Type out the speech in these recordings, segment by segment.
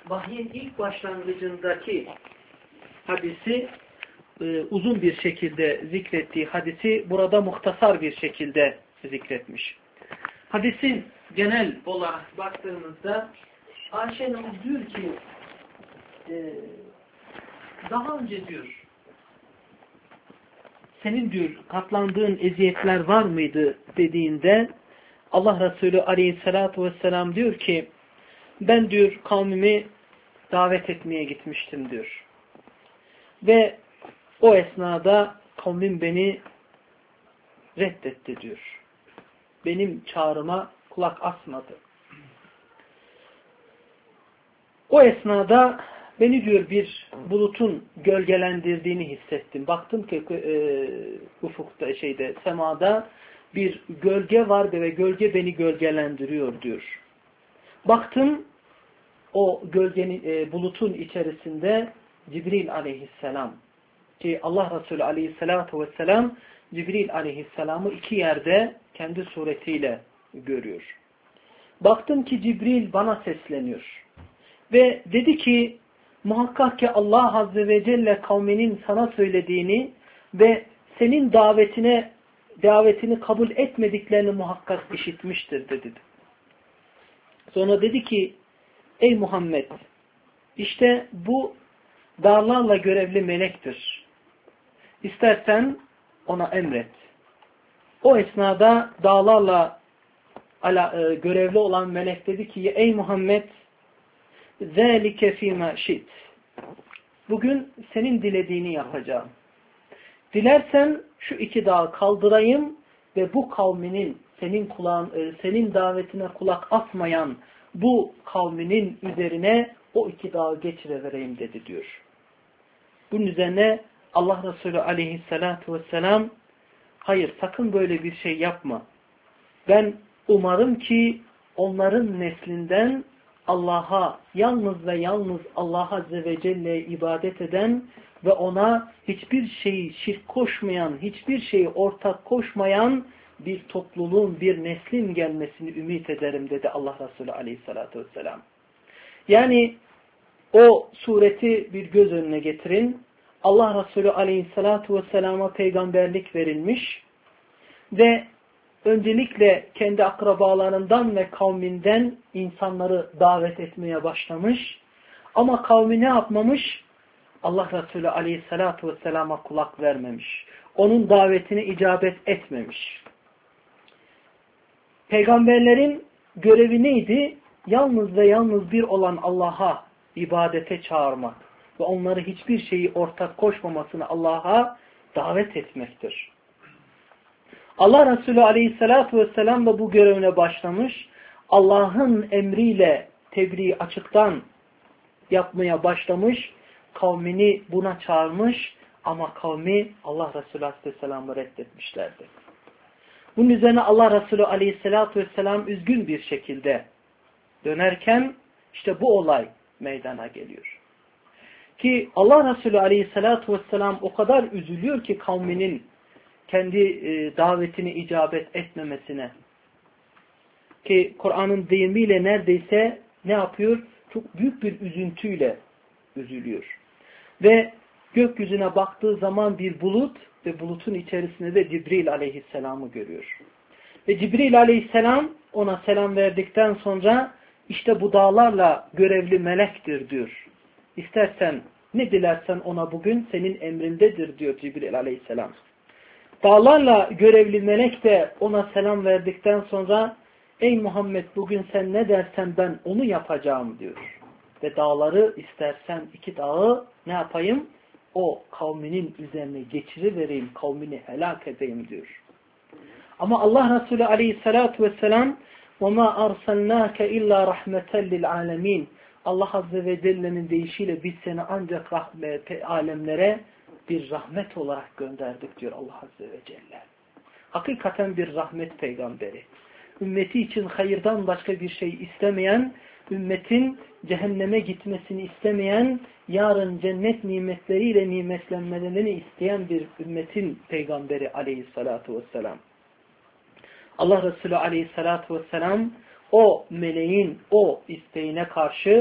vahyin ilk başlangıcındaki hadisi uzun bir şekilde zikrettiği hadisi burada muhtasar bir şekilde zikretmiş. Hadisin genel olarak baktığımızda Ayşe Hanım diyor ki daha önce diyor senin diyor katlandığın eziyetler var mıydı dediğinde Allah Resulü Aleyhisselatü Vesselam diyor ki ben diyor kavmimi davet etmeye gitmiştim diyor. Ve o esnada kavmim beni reddetti diyor. Benim çağrıma kulak asmadı. O esnada beni diyor bir bulutun gölgelendirdiğini hissettim. Baktım ki ufukta semada bir gölge var ve gölge beni gölgelendiriyor diyor. Baktım o gölgenin bulutun içerisinde Cibril aleyhisselam ki Allah Resulü aleyhissalatu vesselam Cibril aleyhisselamı iki yerde kendi suretiyle görüyor. Baktım ki Cibril bana sesleniyor. Ve dedi ki muhakkak ki Allah Azze ve Celle kavminin sana söylediğini ve senin davetini kabul etmediklerini muhakkak işitmiştir dedi. Sonra dedi ki ey Muhammed işte bu dağlarla görevli melektir. İstersen ona emret. O esnada dağlarla görevli olan melek dedi ki ey Muhammed ذَٰلِكَ ف۪ي مَا شِئْتِ bugün senin dilediğini yapacağım. Dilersen şu iki dağı kaldırayım ve bu kavminin senin davetine kulak asmayan bu kavminin üzerine o iki dağı geçirevereyim dedi diyor. Bunun üzerine Allah Resulü aleyhissalatu vesselam hayır sakın böyle bir şey yapma. Ben umarım ki onların neslinden Allah'a yalnız ve yalnız Allah Azze ve Celle'ye ibadet eden ve ona hiçbir şeyi şirk koşmayan, hiçbir şeyi ortak koşmayan bir topluluğun, bir neslin gelmesini ümit ederim dedi Allah Resulü aleyhissalatu vesselam. Yani o sureti bir göz önüne getirin. Allah Resulü aleyhissalatu vesselama peygamberlik verilmiş ve öncelikle kendi akrabalarından ve kavminden insanları davet etmeye başlamış. Ama kavmi ne yapmamış? Allah Resulü aleyhissalatu vesselama kulak vermemiş. Onun davetine icabet etmemiş. Peygamberlerin görevi neydi? Yalnız ve yalnız bir olan Allah'a ibadete çağırmak ve onları hiçbir şeyi ortak koşmamasını Allah'a davet etmektir. Allah Resulü aleyhissalatu vesselam da bu görevine başlamış. Allah'ın emriyle tebliği açıktan yapmaya başlamış. Kavmini buna çağırmış ama kavmi Allah Resulü aleyhisselam'ı reddetmişlerdi. Bunun üzerine Allah Resulü aleyhissalatu vesselam üzgün bir şekilde dönerken işte bu olay meydana geliyor. Ki Allah Resulü aleyhissalatu vesselam o kadar üzülüyor ki kavminin kendi davetini icabet etmemesine. Ki Kur'an'ın deyimiyle neredeyse ne yapıyor? Çok büyük bir üzüntüyle üzülüyor. Ve gökyüzüne baktığı zaman bir bulut ve bulutun içerisinde de Cibril aleyhisselamı görüyor. Ve Cibril aleyhisselam ona selam verdikten sonra işte bu dağlarla görevli melektir diyor. İstersen ne dilersen ona bugün senin emrindedir diyor Cibril aleyhisselam. Dağlarla görevli melek de ona selam verdikten sonra ey Muhammed bugün sen ne dersen ben onu yapacağım diyor. Ve dağları istersen iki dağı ne yapayım? O kavminin üzerine geçirivereyim, kavmini helak edeyim diyor. Ama Allah Resulü aleyhissalatu vesselam وَمَا أَرْسَلْنَاكَ اِلَّا رَحْمَةً لِلْعَالَمِينَ Allah Azze ve Celle'nin deyişiyle biz seni ancak alemlere bir rahmet olarak gönderdik diyor Allah Azze ve Celle. Hakikaten bir rahmet peygamberi. Ümmeti için hayırdan başka bir şey istemeyen, ümmetin cehenneme gitmesini istemeyen, yarın cennet nimetleriyle nimetlenmelerini isteyen bir ümmetin peygamberi aleyhissalatu vesselam. Allah Resulü aleyhissalatu vesselam o meleğin o isteğine karşı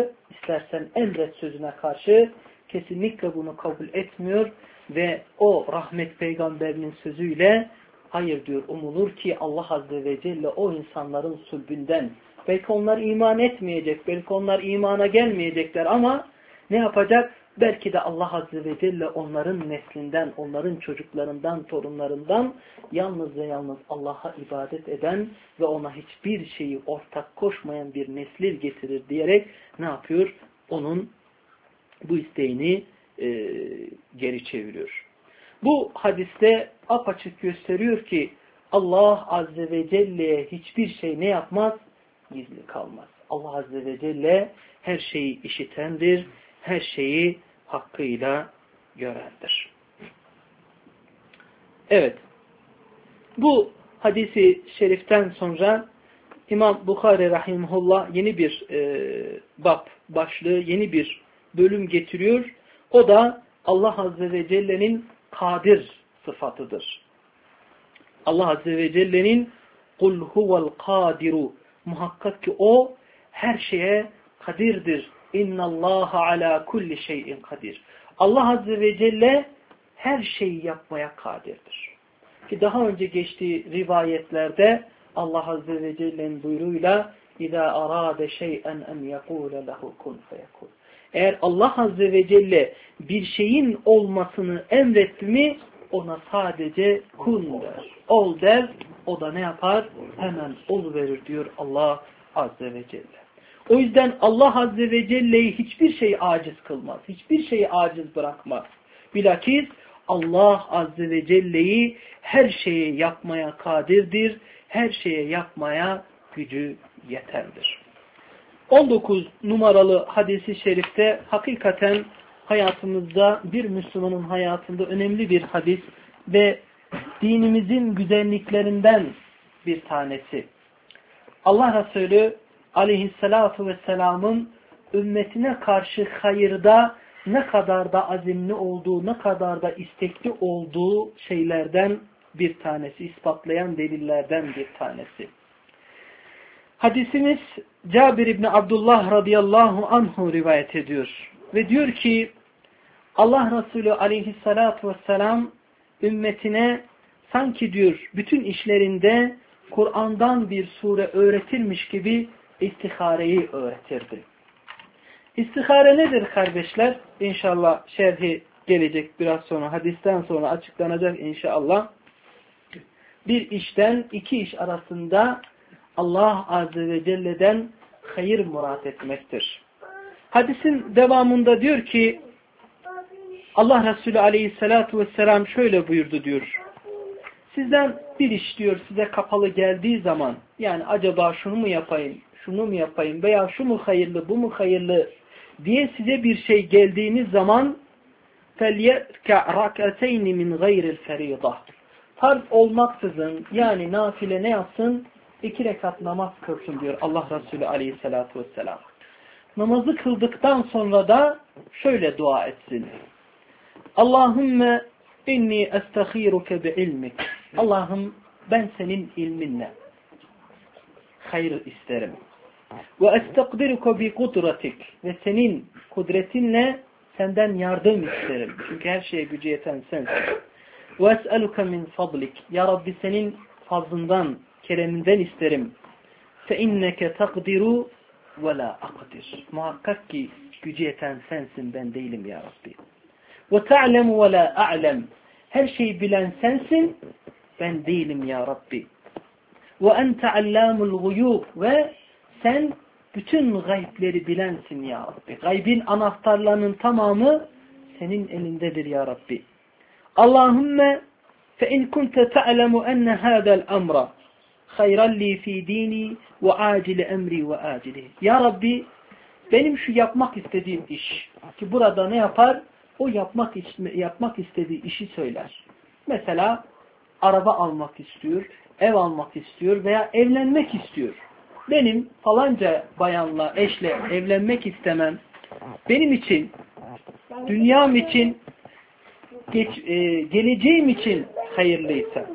istersen emret sözüne karşı kesinlikle bunu kabul etmiyor ve o rahmet peygamberinin sözüyle hayır diyor, umulur ki Allah Azze ve Celle o insanların sulbünden, belki onlar iman etmeyecek, belki onlar imana gelmeyecekler ama ne yapacak? Belki de Allah Azze ve Celle onların neslinden, onların çocuklarından, torunlarından yalnız ve yalnız Allah'a ibadet eden ve ona hiçbir şeyi ortak koşmayan bir nesil getirir diyerek ne yapıyor? Onun bu isteğini geri çeviriyor. Bu hadiste apaçık gösteriyor ki Allah Azze ve Celle'ye hiçbir şey ne yapmaz? Gizli kalmaz. Allah Azze ve Celle her şeyi işitendir, her şeyi hakkıyla görendir. Evet. Bu hadisi şeriften sonra İmam Bukhari rahimahullah yeni bir bab başlığı, yeni bir bölüm getiriyor. O da Allah Azze ve Celle'nin kadir sıfatıdır. Allah Azze ve Celle'nin kul huvel kadiru, muhakkak ki o her şeye kadirdir. İnnallaha ala kulli şeyin kadir. Allah Azze ve Celle her şeyi yapmaya kadirdir. Ki daha önce geçtiği rivayetlerde Allah Azze ve Celle'nin buyruğuyla İzâ arâde şey'en en yekûle lehu kun feyekûn. Eğer Allah Azze ve Celle bir şeyin olmasını emretti mi ona sadece kun der, ol der, o da ne yapar? Hemen oluverir diyor Allah Azze ve Celle. O yüzden Allah Azze ve Celle'yi hiçbir şey aciz kılmaz, hiçbir şeyi aciz bırakmaz. Bilakis Allah Azze ve Celle'yi her şeye yapmaya kadirdir, her şeye yapmaya gücü yeterdir. 19 numaralı hadisi şerifte hakikaten hayatımızda, bir Müslümanın hayatında önemli bir hadis ve dinimizin güzelliklerinden bir tanesi. Allah Resulü aleyhissalatu vesselamın ümmetine karşı hayırda ne kadar da azimli olduğu, ne kadar da istekli olduğu şeylerden bir tanesi, ispatlayan delillerden bir tanesi. Hadisimiz Cabir İbni Abdullah radıyallahu anhu rivayet ediyor. Ve diyor ki Allah Resulü aleyhissalatu vesselam ümmetine sanki diyor bütün işlerinde Kur'an'dan bir sure öğretilmiş gibi istihareyi öğretirdi. İstihare nedir kardeşler? İnşallah şerhi gelecek biraz sonra, hadisten sonra açıklanacak inşallah. Bir işten iki iş arasında Allah Azze ve Celle'den hayır murat etmektir. Hadisin devamında diyor ki Allah Resulü Aleyhisselatü Vesselam şöyle buyurdu diyor. Sizden bir iş diyor size kapalı geldiği zaman, yani acaba şunu mu yapayım, şunu mu yapayım veya şu mu hayırlı, bu mu hayırlı diye size bir şey geldiğiniz zaman فَلْيَرْكَعْ رَكَتَيْنِ مِنْ غَيْرِ الْفَرِيضَةِ farz olmaksızın, yani nafile ne yapsın? 2 rekat namaz kılsın diyor Allah Resulü Aleyhisselatü Vesselam. Namazı kıldıktan sonra da şöyle dua etsin. Allahümme inni estaghiruke bi ilmik. Allah'ım ben senin ilminle hayır isterim. Ve estaqdiruke bi kudratik. Ve senin kudretinle senden yardım isterim. Çünkü her şeye gücü yeten sensin. Ve es'eluke min fadlik. Ya Rabbi senin fazlından, kereminden isterim. Fe inneke takdiru ve la akdir. Muhakkak ki gücü yeten sensin, ben değilim ya Rabbi. Ve ta'lemu ve la a'lem. Her şeyi bilen sensin, ben değilim ya Rabbi. Ve ente allamul guyub. Ve sen bütün gaybleri bilensin ya Rabbi. Gaybin anahtarlarının tamamı senin elindedir ya Rabbi. Allahümme fe in kunte ta'lemu enne hâdel emra hayran li fi dini ve acili emri ve acili. Ya Rabbi benim şu yapmak istediğim iş ki burada ne yapar? O yapmak istediği işi söyler. Mesela araba almak istiyor, ev almak istiyor veya evlenmek istiyor. Benim falanca bayanla, eşle evlenmek istemem benim için, dünyam için, geleceğim için hayırlıysa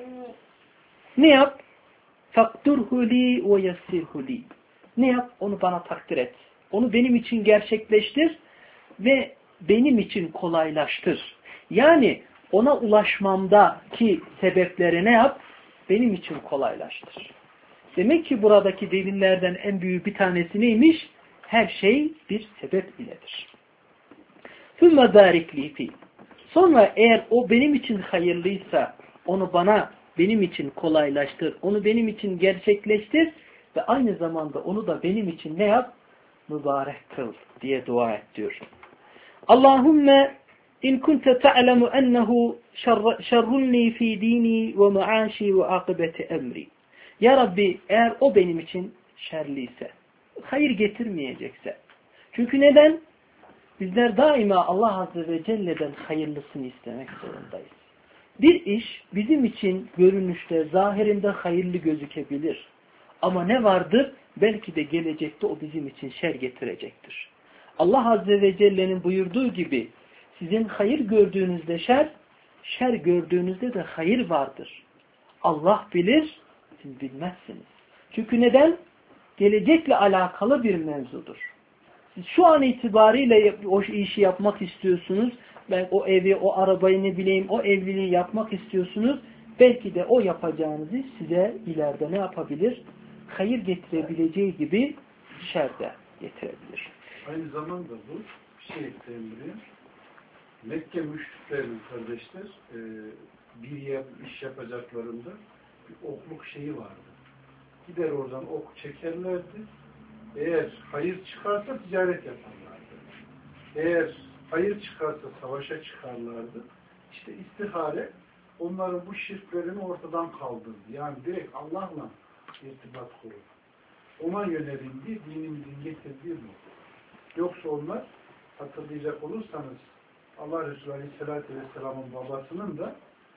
ne yap? Fakturhu li ve yessirhu li. Ne yap? Onu bana takdir et. onu benim için gerçekleştir ve benim için kolaylaştır. Yani ona ulaşmamdaki sebepleri ne yap? Benim için kolaylaştır. Demek ki buradaki delillerden en büyük bir tanesi neymiş? Her şey bir sebep iledir. ثُمَّ بَارِكْ لِي فِي. Sonra eğer o benim için hayırlıysa onu benim için kolaylaştır, onu benim için gerçekleştir ve aynı zamanda onu da benim için ne yap? Mübarek kıl diye dua et diyor. Allahümme in kunte ta'lemu ennehu şerrunni fi dini ve maaşi ve akıbeti emri. Ya Rabbi eğer o benim için şerliyse, hayır getirmeyecekse. Çünkü neden? Bizler daima Allah Azze ve Celle'den hayırlısını istemek zorundayız. Bir iş bizim için görünüşte, zahirinde hayırlı gözükebilir. Ama ne vardır? Belki de gelecekte o bizim için şer getirecektir. Allah Azze ve Celle'nin buyurduğu gibi sizin hayır gördüğünüzde şer gördüğünüzde de hayır vardır. Allah bilir, siz bilmezsiniz. Çünkü neden? Gelecekle alakalı bir mevzudur. Siz şu an itibariyle o işi yapmak istiyorsunuz. Ben o evi, o arabayı ne bileyim, o evliliği yapmak istiyorsunuz. Belki de o yapacağınız iş size ileride ne yapabilir? Hayır getirebileceği gibi şer de getirebilir. Aynı zamanda bu bir şey ekleyeyim. Mekke müşriklerinin kardeşler bir iş yapacaklarında bir okluk şeyi vardı. Gider oradan ok çekerlerdi. Eğer hayır çıkarsa ticaret yaparlardı. Eğer hayır çıkarsa savaşa çıkarlardı. İşte istihare onların bu şirklerini ortadan kaldırdı. Yani direkt Allah'la irtibat kurur. Ona yönelildi, dinimizin getirdiği bu. Yoksa onlar hatırlayacak olursanız Allah Resulü Aleyhisselatü Vesselam'ın babasının da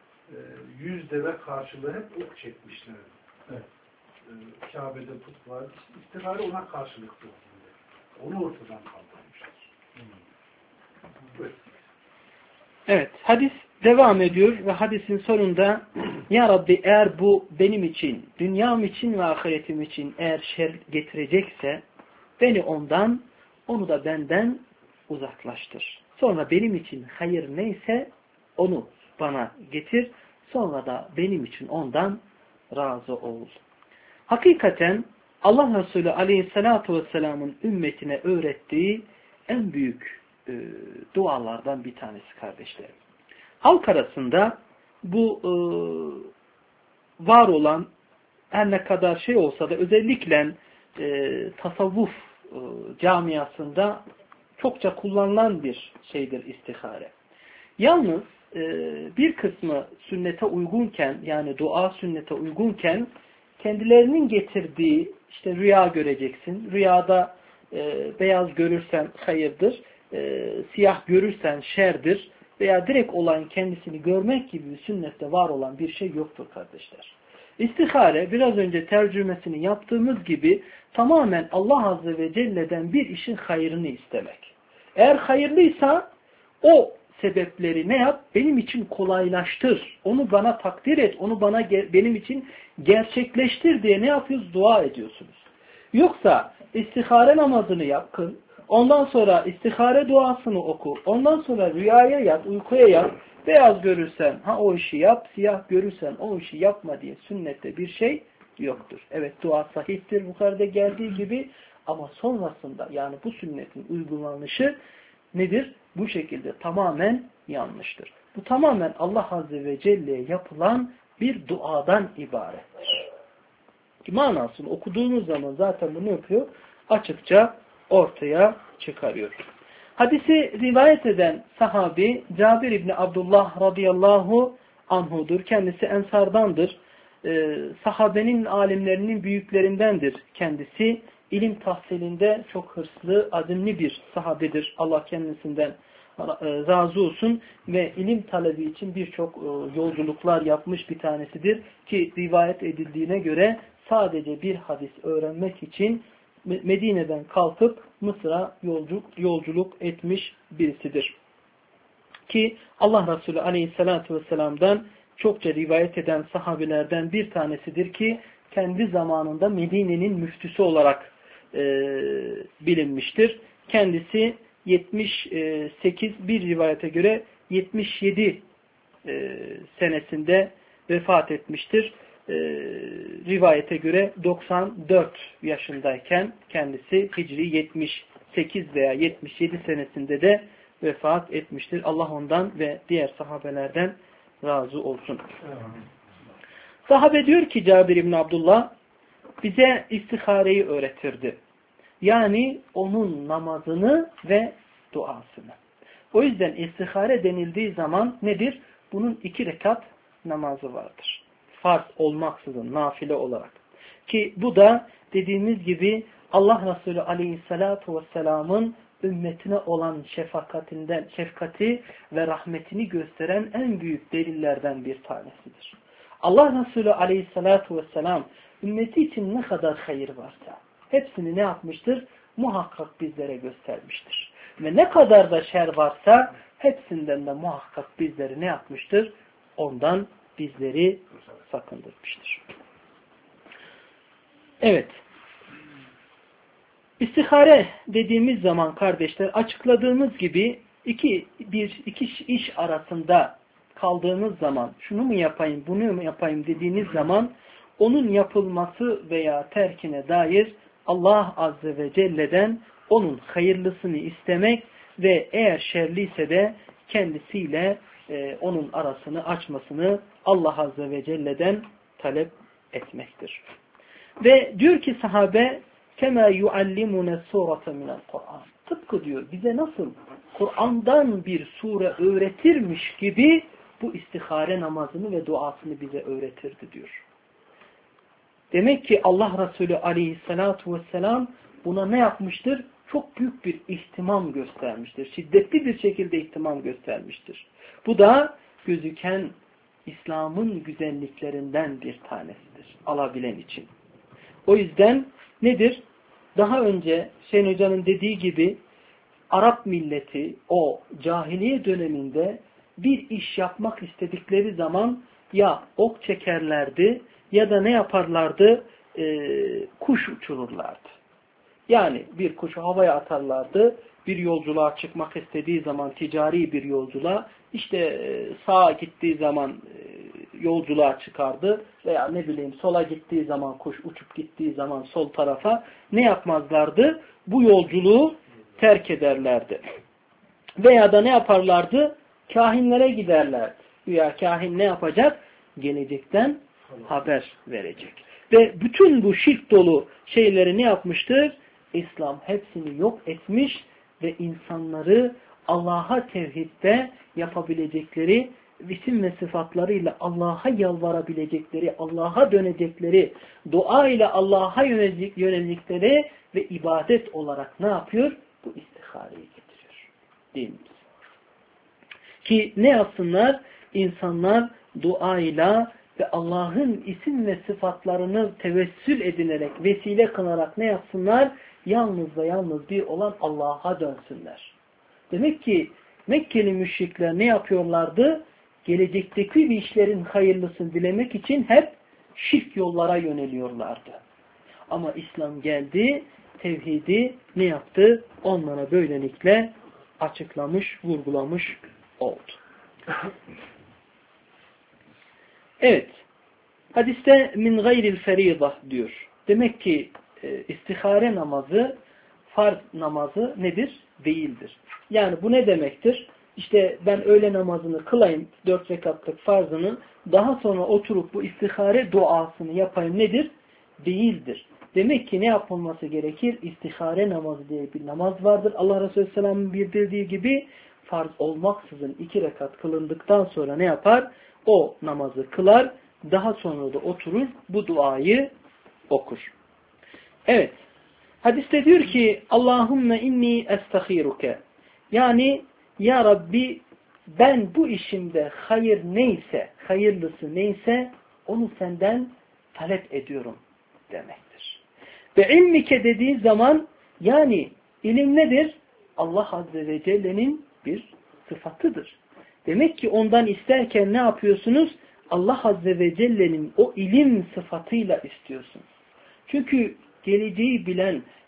100 deve karşılığı hep ok çekmişlerdi. Evet. Kabe'de put vardı. İstihare ona karşılıktı. Onu ortadan kaldırmışlar. Evet. Hadis devam ediyor ve hadisin sonunda Ya Rabbi eğer bu benim için, dünyam için ve ahiretim için eğer şer getirecekse beni ondan, onu da benden uzaklaştır. Sonra benim için hayır neyse onu bana getir. Sonra da benim için ondan razı ol. Hakikaten Allah Resulü Aleyhisselatü Vesselam'ın ümmetine öğrettiği en büyük dualardan bir tanesi kardeşlerim. Halk arasında bu var olan her ne kadar şey olsa da özellikle tasavvuf camiasında çokça kullanılan bir şeydir istihare. Yalnız bir kısmı sünnete uygunken yani dua sünnete uygunken kendilerinin getirdiği işte rüya göreceksin. Rüyada beyaz görürsen hayırdır. Siyah görürsen şerdir. Veya direkt olan kendisini görmek gibi bir sünnette var olan bir şey yoktur kardeşler. İstihare biraz önce tercümesini yaptığımız gibi tamamen Allah Azze ve Celle'den bir işin hayrını istemek. Eğer hayırlıysa o sebepleri ne yap? Benim için kolaylaştır. Onu bana takdir et. Onu benim için gerçekleştir diye ne yapıyoruz? Dua ediyorsunuz. Yoksa istihare namazını yapın. Ondan sonra istihare duasını oku. Ondan sonra rüyaya yat, uykuya yat. Beyaz görürsen o işi yap, siyah görürsen o işi yapma diye sünnette bir şey yoktur. Evet dua sahihtir yukarıda geldiği gibi ama sonrasında yani bu sünnetin uygulanışı nedir? Bu şekilde tamamen yanlıştır. Bu tamamen Allah Azze ve Celle'ye yapılan bir duadan ibarettir. Manasını okuduğunuz zaman zaten bunu yapıyor. Açıkça ortaya çıkarıyor. Hadisi rivayet eden sahabi Cabir İbni Abdullah radıyallahu anhudur. Kendisi ensardandır. Sahabenin alimlerinin büyüklerindendir kendisi. İlim tahsilinde çok hırslı, azimli bir sahabedir. Allah kendisinden razı olsun ve ilim talebi için birçok yolculuklar yapmış bir tanesidir. Ki rivayet edildiğine göre sadece bir hadis öğrenmek için Medine'den kalkıp Mısır'a yolculuk etmiş birisidir. Ki Allah Resulü Aleyhisselatü Vesselam'dan çokça rivayet eden sahabelerden bir tanesidir ki kendi zamanında Medine'nin müftüsü olarak bilinmiştir. Kendisi 78, bir rivayete göre 77 senesinde vefat etmiştir. Rivayete göre 94 yaşındayken kendisi Hicri 78 veya 77 senesinde de vefat etmiştir. Allah ondan ve diğer sahabelerden razı olsun. Sahabe diyor ki Cabir İbni Abdullah, bize istihareyi öğretirdi. Yani onun namazını ve duasını. O yüzden istihare denildiği zaman nedir? Bunun 2 rekat namazı vardır. Farz olmaksızın, nafile olarak. Ki bu da dediğimiz gibi Allah Resulü Aleyhisselatü Vesselam'ın ümmetine olan şefkati ve rahmetini gösteren en büyük delillerden bir tanesidir. Allah Resulü Aleyhisselatü Vesselam ümmeti için ne kadar hayır varsa hepsini ne yapmıştır? Muhakkak bizlere göstermiştir. Ve ne kadar da şer varsa hepsinden de muhakkak bizleri ne yapmıştır? Ondan bizleri sakındırmıştır. Evet. İstihare dediğimiz zaman kardeşler açıkladığımız gibi iki iş arasında kaldığınız zaman şunu mu yapayım, bunu mu yapayım dediğiniz zaman onun yapılması veya terkine dair Allah Azze ve Celle'den onun hayırlısını istemek ve eğer şerliyse de kendisiyle onun arasını açmasını Allah Azze ve Celle'den talep etmektir. Ve diyor ki sahabe كَمَا يُعَلِّمُنَ سُورَةً مِنَ الْقُرْآنِ Tıpkı diyor bize nasıl Kur'an'dan bir sure öğretirmiş gibi bu istihare namazını ve duasını bize öğretirdi diyor. Demek ki Allah Resulü Aleyhisselatü Vesselam buna ne yapmıştır? Çok büyük bir ihtimam göstermiştir. Şiddetli bir şekilde ihtimam göstermiştir. Bu da gözüken İslam'ın güzelliklerinden bir tanesidir. Alabilen için. O yüzden nedir? Daha önce Hüseyin Hoca'nın dediği gibi Arap milleti o cahiliye döneminde bir iş yapmak istedikleri zaman ya ok çekerlerdi ya da ne yaparlardı? Kuş uçururlardı. Yani bir kuşu havaya atarlardı. Bir yolculuğa çıkmak istediği zaman ticari bir yolculuğa işte sağa gittiği zaman yolculuğa çıkardı veya ne bileyim sola gittiği zaman kuş uçup gittiği zaman sol tarafa ne yapmazlardı? Bu yolculuğu terk ederlerdi. Veya da ne yaparlardı? Kahinlere giderlerdi. Veya kahin ne yapacak? Gelecekten haber verecek. Ve bütün bu şirk dolu şeyleri ne yapmıştır? İslam hepsini yok etmiş ve insanları Allah'a tevhidde yapabilecekleri isim ve sıfatlarıyla Allah'a yalvarabilecekleri, Allah'a dönecekleri, dua ile Allah'a yönelecekleri ve ibadet olarak ne yapıyor? Bu istihareyi getiriyor. Değil mi? Ki ne yapsınlar? İnsanlar duayla ve Allah'ın isim ve sıfatlarını tevessül edinerek, vesile kılarak ne yapsınlar? Yalnız ve yalnız bir olan Allah'a dönsünler. Demek ki Mekkeli müşrikler ne yapıyorlardı? Gelecekteki bir işlerin hayırlısını dilemek için hep şirk yollara yöneliyorlardı. Ama İslam geldi, tevhidi ne yaptı? Onlara böylelikle açıklamış, vurgulamış oldu. Evet. Hadiste min gayril ferîdah diyor. Demek ki istihare namazı, farz namazı nedir? Değildir. Yani bu ne demektir? İşte ben öğle namazını kılayım, 4 rekatlık farzını, daha sonra oturup bu istihare duasını yapayım nedir? Değildir. Demek ki ne yapılması gerekir? İstihare namazı diye bir namaz vardır. Allah Resulü Aleyhisselam'ın bildirdiği gibi farz olmaksızın 2 rekat kılındıktan sonra ne yapar? O namazı kılar, daha sonra da oturur, bu duayı okur. Evet. Hadiste diyor ki Allahümme inni estahiruke. Yani ya Rabbi ben bu işimde hayır neyse, hayırlısı neyse onu senden talep ediyorum demektir. Ve ilmike dediği zaman yani ilim nedir? Allah Azze ve Celle'nin bir sıfatıdır. Demek ki ondan isterken ne yapıyorsunuz? Allah Azze ve Celle'nin o ilim sıfatıyla istiyorsunuz. Çünkü geleceği bilen,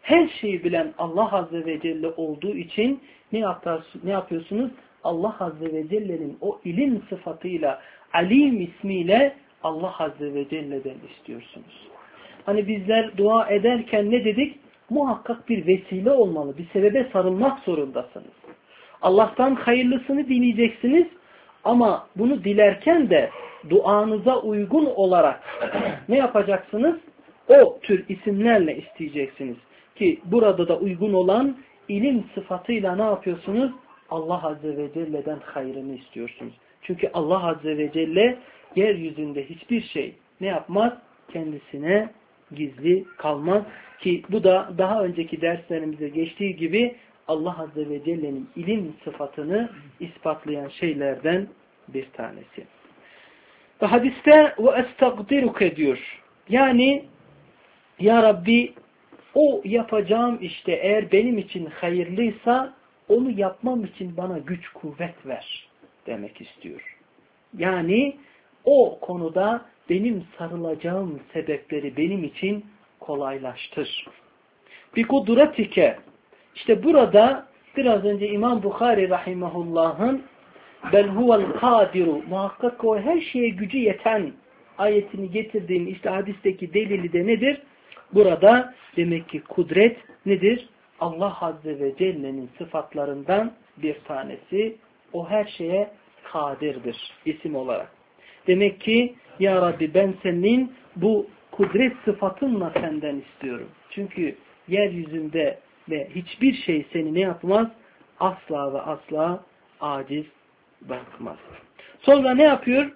her şeyi bilen Allah Azze ve Celle olduğu için ne yapıyorsunuz? Allah Azze ve Celle'nin o ilim sıfatıyla, alim ismiyle Allah Azze ve Celle'den istiyorsunuz. Hani bizler dua ederken ne dedik? Muhakkak bir vesile olmalı, bir sebebe sarılmak zorundasınız. Allah'tan hayırlısını dileyeceksiniz ama bunu dilerken de duanıza uygun olarak ne yapacaksınız? O tür isimlerle isteyeceksiniz. Ki burada da uygun olan ilim sıfatıyla ne yapıyorsunuz? Allah Azze ve Celle'den hayrını istiyorsunuz. Çünkü Allah Azze ve Celle yeryüzünde hiçbir şey ne yapmaz? Kendisine gizli kalmaz. Ki bu da daha önceki derslerimize geçtiği gibi Allah Azze ve Celle'nin ilim sıfatını ispatlayan şeylerden bir tanesi. Ve hadiste ve estagdiruke diyor. Yani ya Rabbi o yapacağım işte eğer benim için hayırlıysa onu yapmam için bana güç kuvvet ver demek istiyor. Yani o konuda benim sarılacağım sebepleri benim için kolaylaştır. Bi kudretike. İşte burada biraz önce İmam Bukhari rahimahullah'ın bel huvel kadiru muhakkak o her şeye gücü yeten ayetini getirdiğim işte hadisteki delili de nedir? Burada demek ki kudret nedir? Allah Azze ve Celle'nin sıfatlarından bir tanesi. O her şeye kadirdir isim olarak. Demek ki ya Rabbi ben senin bu kudret sıfatınla senden istiyorum. Çünkü yeryüzünde ve hiçbir şey seni ne yapmaz? Asla ve asla aciz bırakmaz. Sonra ne yapıyor?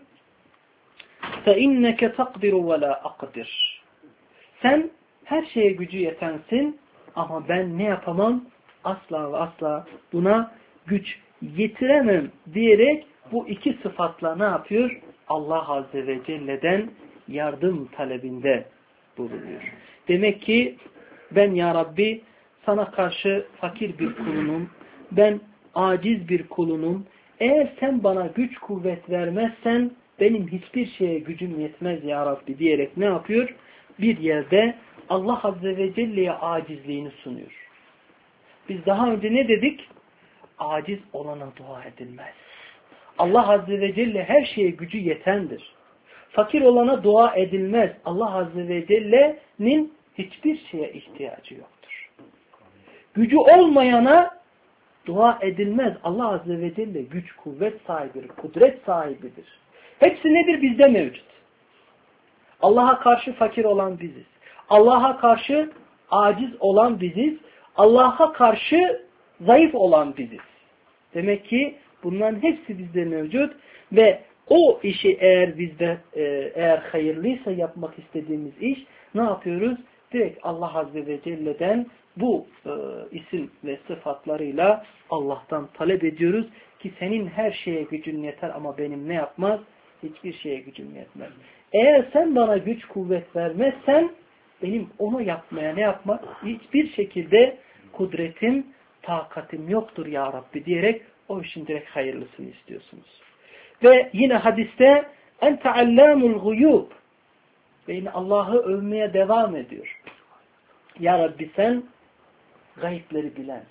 فَاِنَّكَ تَقْدِرُ وَلَا أَقْدِرُ Sen her şeye gücü yetensin ama ben ne yapamam? Asla ve asla buna güç yetiremem diyerek bu iki sıfatla ne yapıyor? Allah Azze ve Celle'den yardım talebinde bulunuyor. Demek ki ben ya Rabbi sana karşı fakir bir kulunum, ben aciz bir kulunum. Eğer sen bana güç kuvvet vermezsen benim hiçbir şeye gücüm yetmez ya Rabbi diyerek ne yapıyor? Bir yerde Allah Azze ve Celle'ye acizliğini sunuyor. Biz daha önce ne dedik? Aciz olana dua edilmez. Allah Azze ve Celle her şeye gücü yetendir. Fakir olana dua edilmez. Allah Azze ve Celle'nin hiçbir şeye ihtiyacı yoktur. Gücü olmayana dua edilmez. Allah Azze ve Celle güç, kuvvet sahibidir, kudret sahibidir. Hepsi nedir? Bizde mevcut. Allah'a karşı fakir olan biziz. Allah'a karşı aciz olan biziz. Allah'a karşı zayıf olan biziz. Demek ki bunların hepsi bizde mevcut ve o işi eğer bizde eğer hayırlıysa yapmak istediğimiz iş ne yapıyoruz? Direkt Allah Azze ve Celle'den bu isim ve sıfatlarıyla Allah'tan talep ediyoruz ki senin her şeye gücün yeter ama benim ne yapmaz? Hiçbir şeye gücüm yetmez. Eğer sen bana güç kuvvet vermezsen benim onu yapmaya ne yapmak? Hiçbir şekilde kudretim, takatim yoktur ya Rabbi diyerek o işin direkt hayırlısını istiyorsunuz. Ve yine hadiste ente allamul guyub ve yine Allah'ı övmeye devam ediyor. Ya Rabbi sen gayipleri bilensin.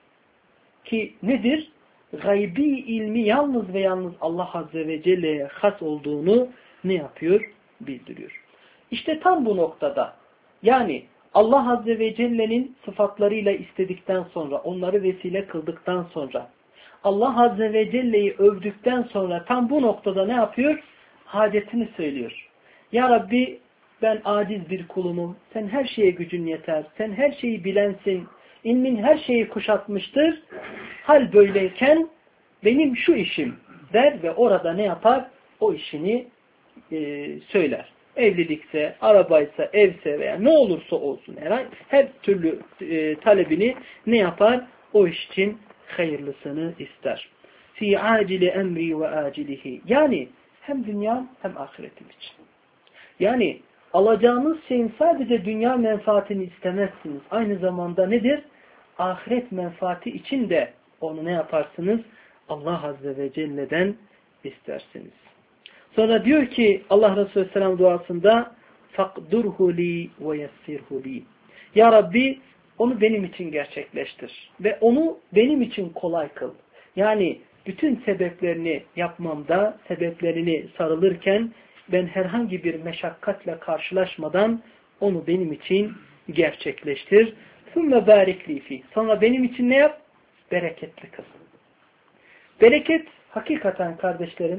Ki nedir? Gaybi ilmi yalnız ve yalnız Allah Azze ve Celle'ye has olduğunu ne yapıyor? Bildiriyor. İşte tam bu noktada yani Allah Azze ve Celle'nin sıfatlarıyla istedikten sonra, onları vesile kıldıktan sonra, Allah Azze ve Celle'yi övdükten sonra tam bu noktada ne yapıyor? Hacetini söylüyor. Ya Rabbi ben aciz bir kulunum, sen her şeye gücün yeter, sen her şeyi bilensin, ilmin her şeyi kuşatmıştır. Hal böyleyken benim şu işim der ve orada ne yapar? O işini söyler. Evlilikse, arabaysa, evse veya ne olursa olsun her türlü talebini ne yapar? O iş için hayırlısını ister. Fi acili emri ve acilihi. Yani hem dünya hem ahiretim için. Yani alacağınız şeyin sadece dünya menfaatini istemezsiniz. Aynı zamanda nedir? Ahiret menfaati için de onu ne yaparsınız? Allah Azze ve Celle'den istersiniz. Sonra diyor ki Allah Resulü Selam duasında فَقْدُرْهُ لِي وَيَسِّرْهُ لِي Ya Rabbi onu benim için gerçekleştir. Ve onu benim için kolay kıl. Yani bütün sebeplerini yapmamda, sebeplerini sarılırken ben herhangi bir meşakkatle karşılaşmadan onu benim için gerçekleştir. ثُمَّ بَارِكْ لِي فِيهِ. Sonra benim için ne yap? Bereketli kıl. Bereket hakikaten kardeşlerim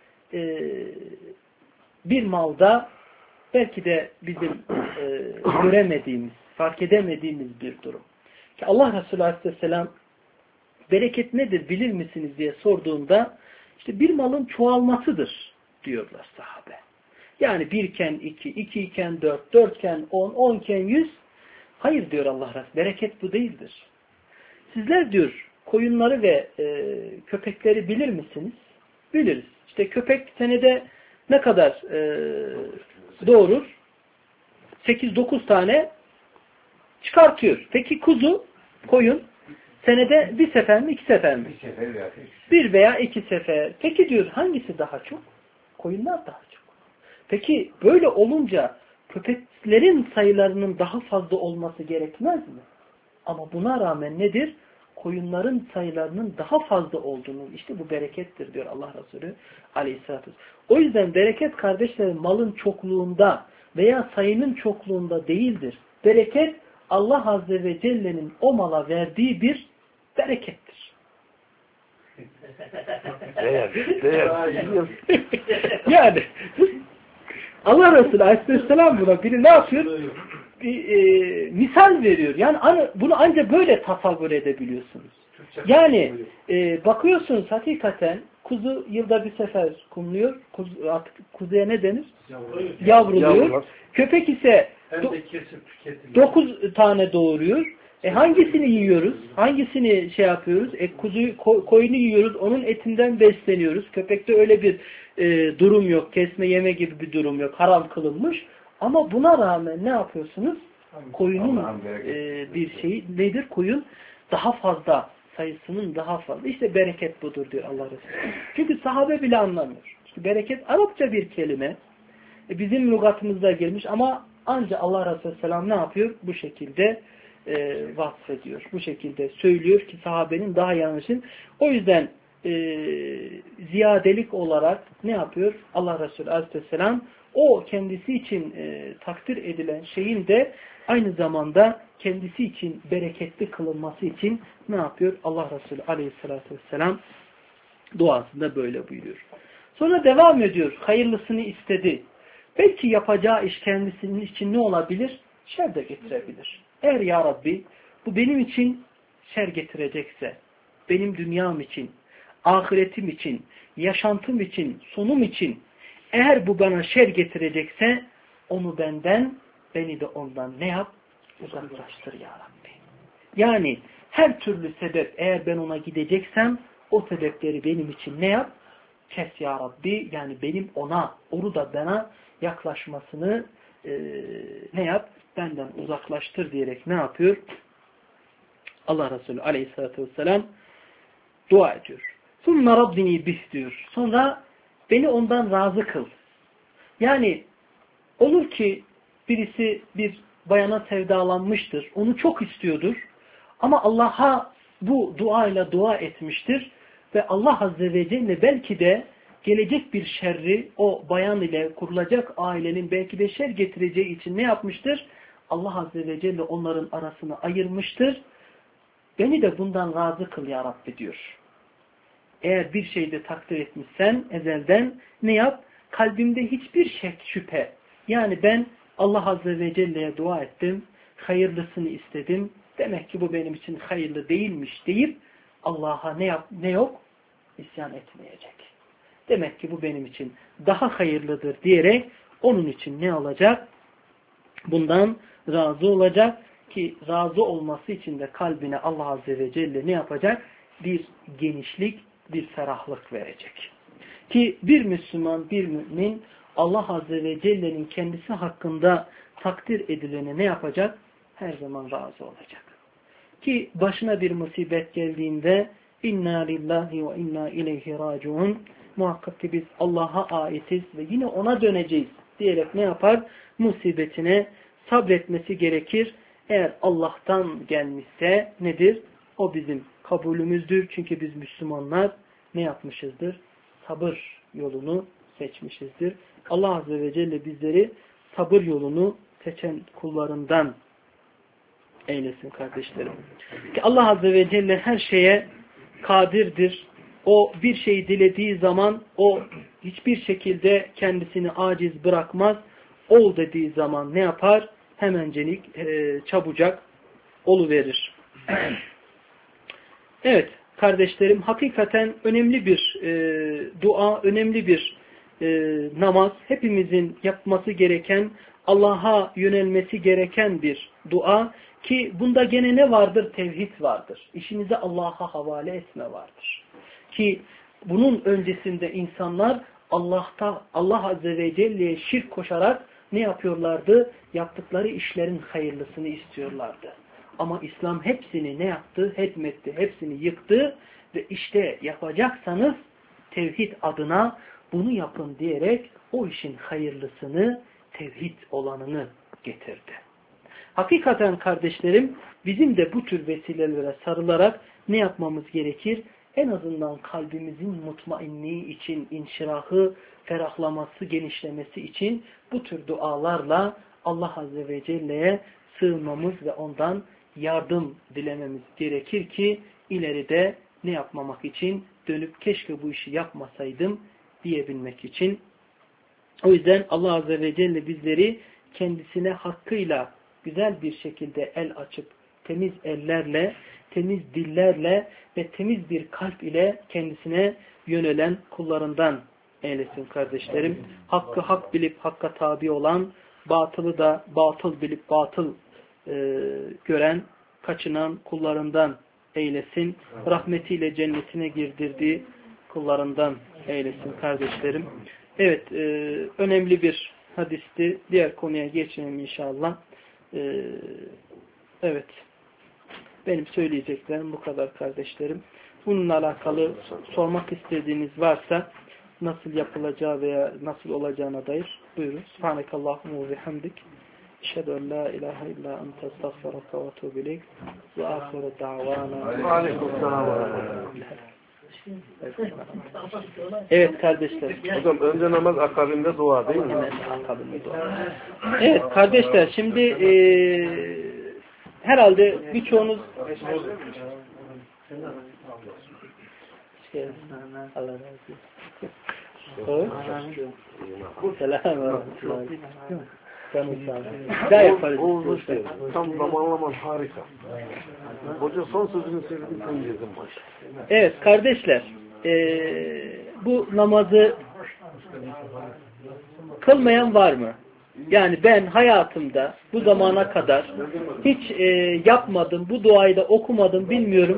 bir malda belki de bizim göremediğimiz, fark edemediğimiz bir durum. Ki Allah Resulü Aleyhisselam bereket nedir bilir misiniz diye sorduğunda işte bir malın çoğalmasıdır diyorlar sahabe. Yani 1 iken 2, 2 iken 4, 4 iken 10, 10 iken 100. Hayır diyor Allah Resulü. Bereket bu değildir. Sizler diyor koyunları ve köpekleri bilir misiniz? Biliriz. İşte köpek senede ne kadar doğurur? 8-9 tane çıkartıyor. Peki kuzu, koyun senede bir sefer mi, 2 sefer mi? Bir veya 2 sefer. Peki diyor hangisi daha çok? Koyunlar daha çok. Peki böyle olunca köpeklerin sayılarının daha fazla olması gerekmez mi? Ama buna rağmen nedir? Koyunların sayılarının daha fazla olduğunu, işte bu berekettir diyor Allah Resulü Aleyhisselatü Vesselam. O yüzden bereket kardeşlerim malın çokluğunda veya sayının çokluğunda değildir. Bereket Allah Azze ve Celle'nin o mala verdiği bir berekettir. Yani Allah Resulü Aleyhisselam buna biri ne yapıyor? Misal veriyor. Yani bunu ancak böyle tasavvur edebiliyorsunuz. Yani bakıyorsunuz hakikaten kuzu yılda bir sefer kumluyor. Kuzuya ne denir? Yavruluyor. Köpek ise 9 tane doğuruyor. Hangisini yiyoruz? Hangisini şey yapıyoruz? Koyunu yiyoruz. Onun etinden besleniyoruz. Köpekte öyle bir durum yok. Kesme yeme gibi bir durum yok. Haram kılınmış. Ama buna rağmen ne yapıyorsunuz? Koyunun bir şeyi nedir? Koyun daha fazla, sayısının daha fazla. İşte bereket budur diyor Allah Resulü. Çünkü sahabe bile anlamıyor. Çünkü bereket Arapça bir kelime. Bizim lügatımızda gelmiş ama ancak Allah Resulü Selam ne yapıyor? Bu şekilde vasfediyor. Bu şekilde söylüyor ki sahabenin daha yanlışın. O yüzden ziyadelik olarak ne yapıyor? Allah Resulü Aleyhisselam o kendisi için takdir edilen şeyin de aynı zamanda kendisi için bereketli kılınması için ne yapıyor? Allah Resulü Aleyhisselatü Vesselam duasında böyle buyuruyor. Sonra devam ediyor. Hayırlısını istedi. Belki yapacağı iş kendisinin için ne olabilir? Şer de getirebilir. Eğer ya Rabbi bu benim için şer getirecekse, benim dünyam için, ahiretim için, yaşantım için, sonum için eğer bu bana şer getirecekse onu benden, beni de ondan ne yap? Uzaklaştır ya Rabbi. Yani her türlü sebep eğer ben ona gideceksem o sebepleri benim için ne yap? Kes ya Rabbi. Yani benim onu da bana yaklaşmasını ne yap? Benden uzaklaştır diyerek ne yapıyor? Allah Resulü Aleyhisselatü Vesselam dua ediyor. ثُمَّ رَبِّنِي بِهْ diyor. Sonra beni ondan razı kıl. Yani olur ki birisi bir bayana sevdalanmıştır. Onu çok istiyordur. Ama Allah'a bu duayla dua etmiştir. Ve Allah Azze ve Celle belki de gelecek bir şerri o bayan ile kurulacak ailenin belki de şer getireceği için ne yapmıştır? Allah Azze ve Celle onların arasını ayırmıştır. Beni de bundan razı kıl ya Rabbi diyor. Eğer bir şeyde takdir etmişsen ezelden ne yap? Kalbimde hiçbir şüphe. Yani ben Allah Azze ve Celle'ye dua ettim. Hayırlısını istedim. Demek ki bu benim için hayırlı değilmiş deyip Allah'a ne yok? İsyan etmeyecek. Demek ki bu benim için daha hayırlıdır diyerek onun için ne olacak? Bundan razı olacak ki razı olması için de kalbine Allah Azze ve Celle ne yapacak? Bir genişlik, bir ferahlık verecek. Ki bir Müslüman, bir mümin Allah Azze ve Celle'nin kendisi hakkında takdir edilene ne yapacak? Her zaman razı olacak. Ki başına bir musibet geldiğinde inna lillahi ve inna ileyhi raciun, muhakkak ki biz Allah'a aitiz ve yine ona döneceğiz diyerek ne yapar? Musibetine sabretmesi gerekir. Eğer Allah'tan gelmişse nedir? O bizim kabulümüzdür. Çünkü biz Müslümanlar ne yapmışızdır? Sabır yolunu seçmişizdir. Allah Azze ve Celle bizleri sabır yolunu seçen kullarından eylesin kardeşlerim. Ki Allah Azze ve Celle her şeye kadirdir. O bir şeyi dilediği zaman o hiçbir şekilde kendisini aciz bırakmaz. Ol dediği zaman ne yapar? Hemencelik, çabucak oluverir. Evet kardeşlerim, hakikaten önemli bir dua, önemli bir namaz. Hepimizin yapması gereken, Allah'a yönelmesi gereken bir dua. Ki bunda gene ne vardır? Tevhid vardır. İşinizi Allah'a havale etme vardır. Ki bunun öncesinde insanlar Allah Azze ve Celle'ye şirk koşarak ne yapıyorlardı? Yaptıkları işlerin hayırlısını istiyorlardı. Ama İslam hepsini ne yaptı? Hedmetti. Hepsini yıktı ve işte yapacaksanız tevhid adına bunu yapın diyerek o işin hayırlısını, tevhid olanını getirdi. Hakikaten kardeşlerim, bizim de bu tür vesilelere sarılarak ne yapmamız gerekir? En azından kalbimizin mutmainliği için, inşirahı, ferahlaması, genişlemesi için bu tür dualarla Allah Azze ve Celle'ye sığınmamız ve ondan yardım dilememiz gerekir ki ileride ne yapmamak için? Dönüp keşke bu işi yapmasaydım diyebilmek için. O yüzden Allah Azze ve Celle bizleri kendisine hakkıyla güzel bir şekilde el açıp temiz ellerle, temiz dillerle ve temiz bir kalp ile kendisine yönelen kullarından eylesin kardeşlerim. Hakkı hak bilip hakka tabi olan, batılı da batıl bilip batıl gören, kaçınan kullarından eylesin. Rahmetiyle cennetine girdirdiği kullarından eylesin kardeşlerim. Evet, önemli bir hadisti. Diğer konuya geçelim inşallah. Evet. Benim söyleyeceklerim bu kadar kardeşlerim. Bununla alakalı sormak istediğiniz varsa nasıl yapılacağı veya nasıl olacağına dair buyurun. Subhanekallahumma ve bihamdik. Eşhedü en la ilahe illa ente estağfiruke ve etûbü ileyk. Ve âhiru da'vana. Aleykümselam ve rahmetullah. Evet kardeşler. Hocam önce namaz akabinde dua değil mi? Evet, akabinde dua. Evet kardeşler, şimdi herhalde birçoğunuz Allah razı olsun. Selam. Tam zamanlaman harika. Hoca son sözünü söyledin, sen girdin baş. Evet kardeşler, bu namazı kılmayan var mı? Yani ben hayatımda bu zamana kadar hiç yapmadım, bu duayı da okumadım, bilmiyorum.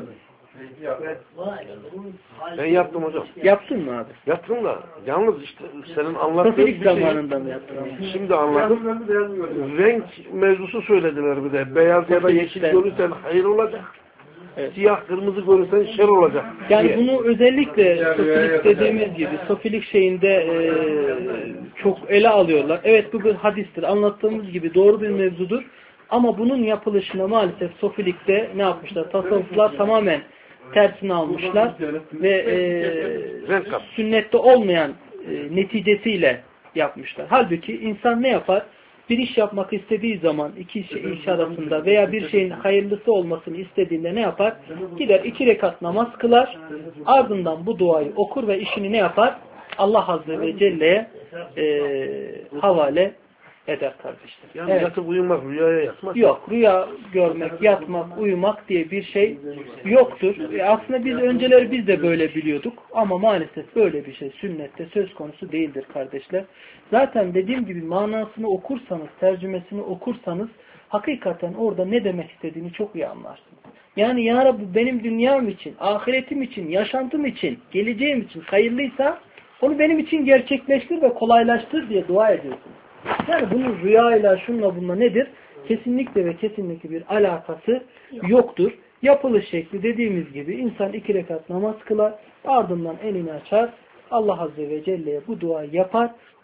Ben yaptım hocam. Yaptın mı abi? Yaptım da yalnız işte senin anlattığın Sofilik bir zamanında mı yaptın? Şimdi anladım. Renk mevzusu söylediler bir de. Beyaz ya da yeşil görürsen hayır olacak. Evet. Siyah kırmızı görürsen şer olacak. Yani bunu özellikle sofilik dediğimiz gibi sofilik şeyinde çok ele alıyorlar. Evet, bu bir hadistir. Anlattığımız gibi doğru bir mevzudur. Ama bunun yapılışına maalesef sofilikte ne yapmışlar? Tasavvuflar tamamen tersini almışlar ve sünnette olmayan neticesiyle yapmışlar. Halbuki insan ne yapar? Bir iş yapmak istediği zaman iki iş arasında veya bir şeyin hayırlısı olmasını istediğinde ne yapar? Gider 2 rekat namaz kılar, ardından bu duayı okur ve işini ne yapar? Allah Azze ve Celle'ye havale eder kardeşler. Yani evet. Yatıp uyumak, rüyaya yatmak. Yok, rüya görmek, yatmak, uyumak diye bir şey yoktur. Aslında biz önceleri biz de böyle biliyorduk ama maalesef böyle bir şey sünnette söz konusu değildir kardeşler. Zaten dediğim gibi manasını okursanız, tercümesini okursanız hakikaten orada ne demek istediğini çok iyi anlarsınız. Yani ya Rabbi benim dünyam için, ahiretim için, yaşantım için, geleceğim için hayırlıysa onu benim için gerçekleştir ve kolaylaştır diye dua ediyorsunuz. Yani bunun rüyayla, şunla bununla nedir? Kesinlikle ve kesinlikle bir alakası yoktur. Yapılış şekli dediğimiz gibi insan 2 rekat namaz kılar, ardından elini açar, Allah Azze ve Celle'ye bu duayı yapar.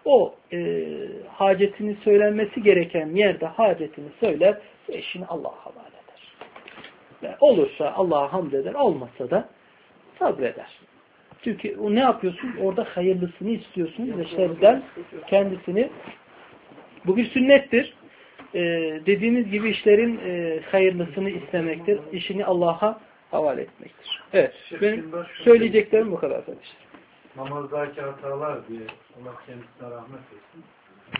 O hacetini söylenmesi gereken yerde hacetini söyler ve işini Allah'a havale eder. Ve olursa Allah'a hamd eder, olmazsa da sabreder. Çünkü o ne yapıyorsun? Orada hayırlısını istiyorsun ve şerden kendisini. Bu bir sünnettir. Dediğimiz gibi işlerin hayırlısını istemektir. İşini Allah'a havale etmektir. Evet. Benim söyleyeceklerim bu kadar arkadaşlar. Namazdaki hatalar diye Allah kendisine rahmet etsin.